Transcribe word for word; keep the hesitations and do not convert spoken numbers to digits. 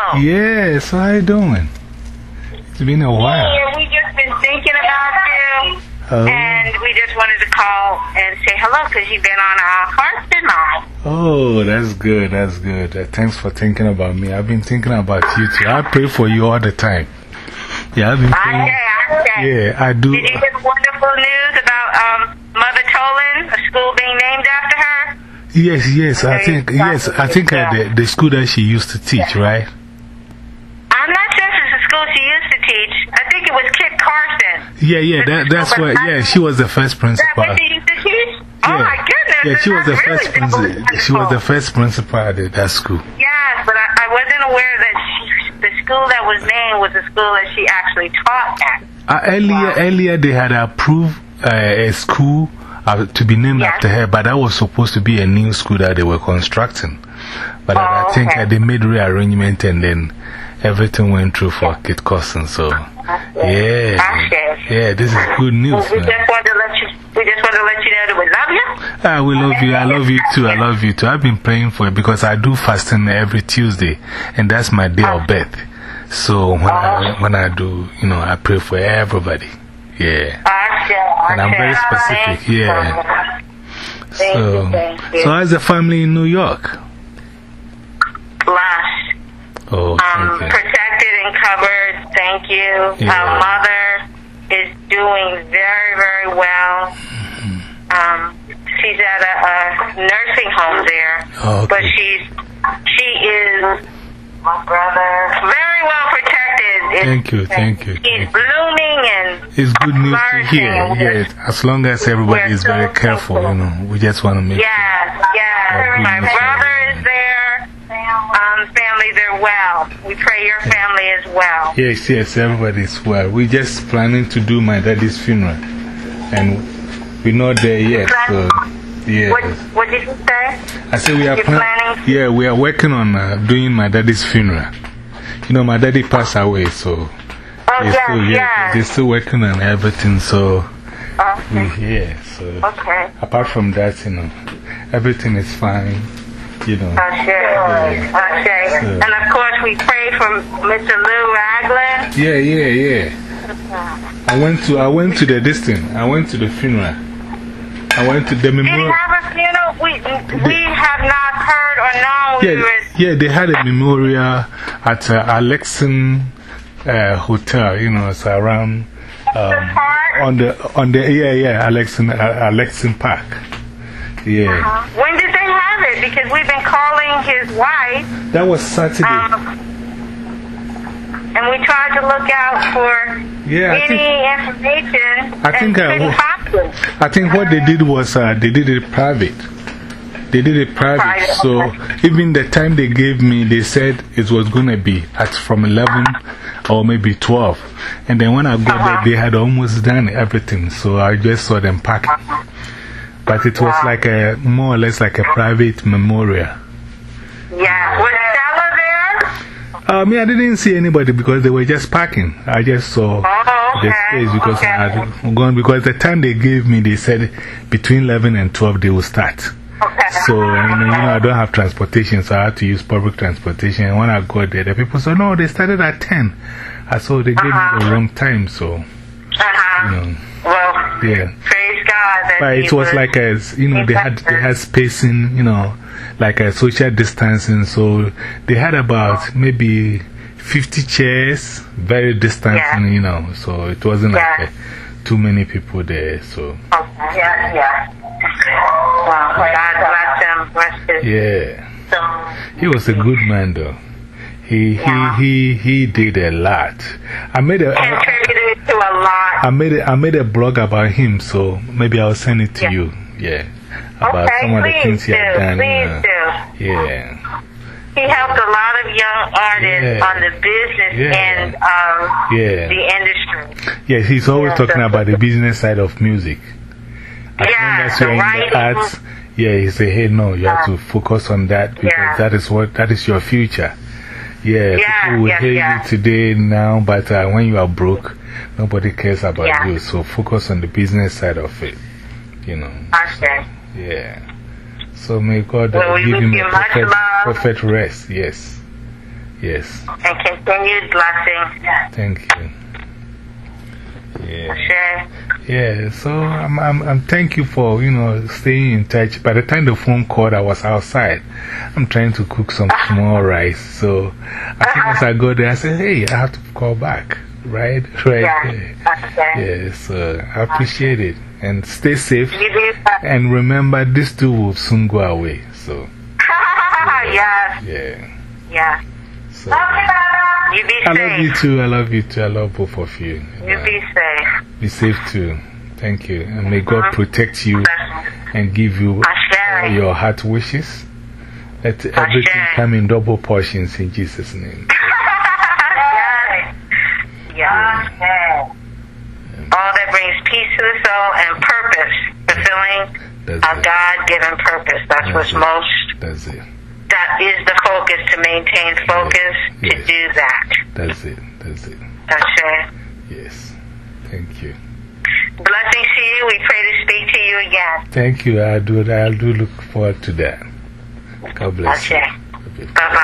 know. Yeah, so how you doing? It's been a while. Yeah, we just been thinking about you. Oh. And we just wanted to call and say hello because you've been on our hearts and minds. Oh, that's good, that's good. Uh, thanks for thinking about me. I've been thinking about you too. I pray for you all the time. Yeah, I've been praying. I say, I say. Yeah, I do. Did you get wonderful news about um, Mother Tolan, a school being named after her? Yes, yes, I think, yes, I think uh, the, the school that she used to teach, right? I'm not sure if it's the school she used to teach. I think it was Kit Carson. Yeah, yeah, that, that's what, yeah, she was the first Is principal. that what she used to teach? Yeah. Oh my goodness. Yeah, she was the That's first really principal. wonderful. She was the first principal at the- that school. Yes, but I, I wasn't aware that she, the school that was named was the school that she actually taught at. Uh, earlier, earlier they had approved uh, a school uh, to be named Yes. after her, but that was supposed to be a new school that they were constructing. But Oh, I think okay. uh, they made rearrangement and then everything went through for Kit Carson. So, yeah, Ashe. yeah, this is good news. Well, we Man. just wanted to let you. We just wanted to let you know that we love you. Ah, we love you. I love you too. I love you too. I've been praying for it because I do fasting every Tuesday, and that's my day of birth. So when I, when I do, you know, I pray for everybody. Yeah. Ashe, And I'm very Ashe. specific. Thank you. Yeah. Thank So, you, thank you. so how's the family in New York? Blessed. Oh, Um, thank you. protected and covered. Thank you. Yeah. Our mother is doing very, very well. Um, she's at a, a nursing home there, Oh, okay. but she's she is my brother very well protected. It's, Thank you, thank you, She's thank you. blooming and It's good news to flourishing. hear. Yes, as long as everybody is very careful, you know, we just want to make Yes, yes. Oh, My goodness. brother is there. Um, family, they're well. We pray your family is well. Yes, yes, everybody's well. We're just planning to do my daddy's funeral. And we're not there yet, so, yeah. What, what did you say? I said we are You're plan planning? Yeah, we are working on uh, doing my daddy's funeral. You know, my daddy passed away, so. Oh, they're yes, still, yeah, yes. they're still working on everything, so. Okay. We, yeah, so. Okay. Apart from that, you know, everything is fine, you know. Ashe. Ashe. And of course, we pray for Mister Lou Ragland. Yeah, yeah, yeah. I went to, I went to the distance. I went to the funeral. I went to the Did he memorial. have a funeral? We, we have not heard or known. We Yeah, were, yeah, they had a memorial at uh, Alexan uh, Hotel, you know, it's around. Um, Park? on the, on the, yeah, yeah, Alexan, uh, Alexan Park. Yeah. Uh-huh. When did they have it? Because we've been calling his wife. That was Saturday. Um, and we tried to look out for Yeah, I any think- information. I think, and uh, couldn't wh- find it. I think what they did was uh, they did it private. They did it private. Private, So okay. even the time they gave me, they said it was going to be at from eleven or maybe twelve. And then when I got Uh-huh. there, they had almost done everything. So I just saw them packing. But it was like a more or less like a private memorial. Yeah. Was Stella there? Uh, me, I didn't see anybody because they were just packing. I just saw Oh, the okay. space because Okay. I had gone. Because the time they gave me, they said between eleven and twelve they will start. Okay. So, and, you know, I don't have transportation, so I had to use public transportation. And when I got there, the people said, no, they started at ten. I saw they gave Uh-huh. me the wrong time, so, Uh-huh. you know, Well, yeah. praise God. That But he it was like a, you know, they had, they had spacing, you know, like a social distancing. So they had about maybe fifty chairs, very distancing, Yeah. you know. So it wasn't like Yeah. uh, too many people there, so. Okay. Yeah, yeah. Wow. God bless him. Bless his Yeah. soul. He was a good man, though. He, Yeah. he, he, he did a lot. I made a, I, Contributed to a lot. I made a, I made a blog about him, so maybe I'll send it to Yeah. you. Yeah. About Okay, some of the please things he had do, done. please uh, Yeah. He helped a lot of young artists Yeah. on the business Yeah. end of Yeah. the industry. Yes, he's always Yeah, talking so- about the business side of music. As Yeah, long as the you're in the writing. arts, yeah, he say, hey, no, you have to focus on that because Yeah. that is what, that is your future. Yeah, Yeah, people will yeah, hate yeah. you today, now, but uh, when you are broke, nobody cares about Yeah. you. So focus on the business side of it, you know. Okay. Yeah. So may God uh, Well, we give wish him you a much perfect, love. perfect rest, yes. Yes. And continued blessing. Thank you. Yeah. Sure. Yeah, so I'm, I'm, I'm thank you for, you know, staying in touch. By the time the phone called, I was outside. I'm trying to cook some small rice. So as soon as I go there, I said, hey, I have to call back. Right? Right. Yeah. Yeah, yeah, so I appreciate it. And stay safe. You do. And remember, this too will soon go away. So. Yeah. Yeah. Yeah. So. You be I safe. love you too. I love you too. I love both of you. You uh, be safe. Be safe too. Thank you. And may God protect you and give you all your heart wishes. Let everything come in double portions in Jesus' name. Yeah. Yeah. All that brings peace to the soul and purpose, fulfilling a God given purpose. That's, That's what's it. most. That's it. That is the focus, to maintain focus, yes. to Yes. do that. That's it. That's it. That's it. Yes. Thank you. Blessings to you. We pray to speak to you again. Thank you. I do, I do look forward to that. God bless Okay. you. Bye bye.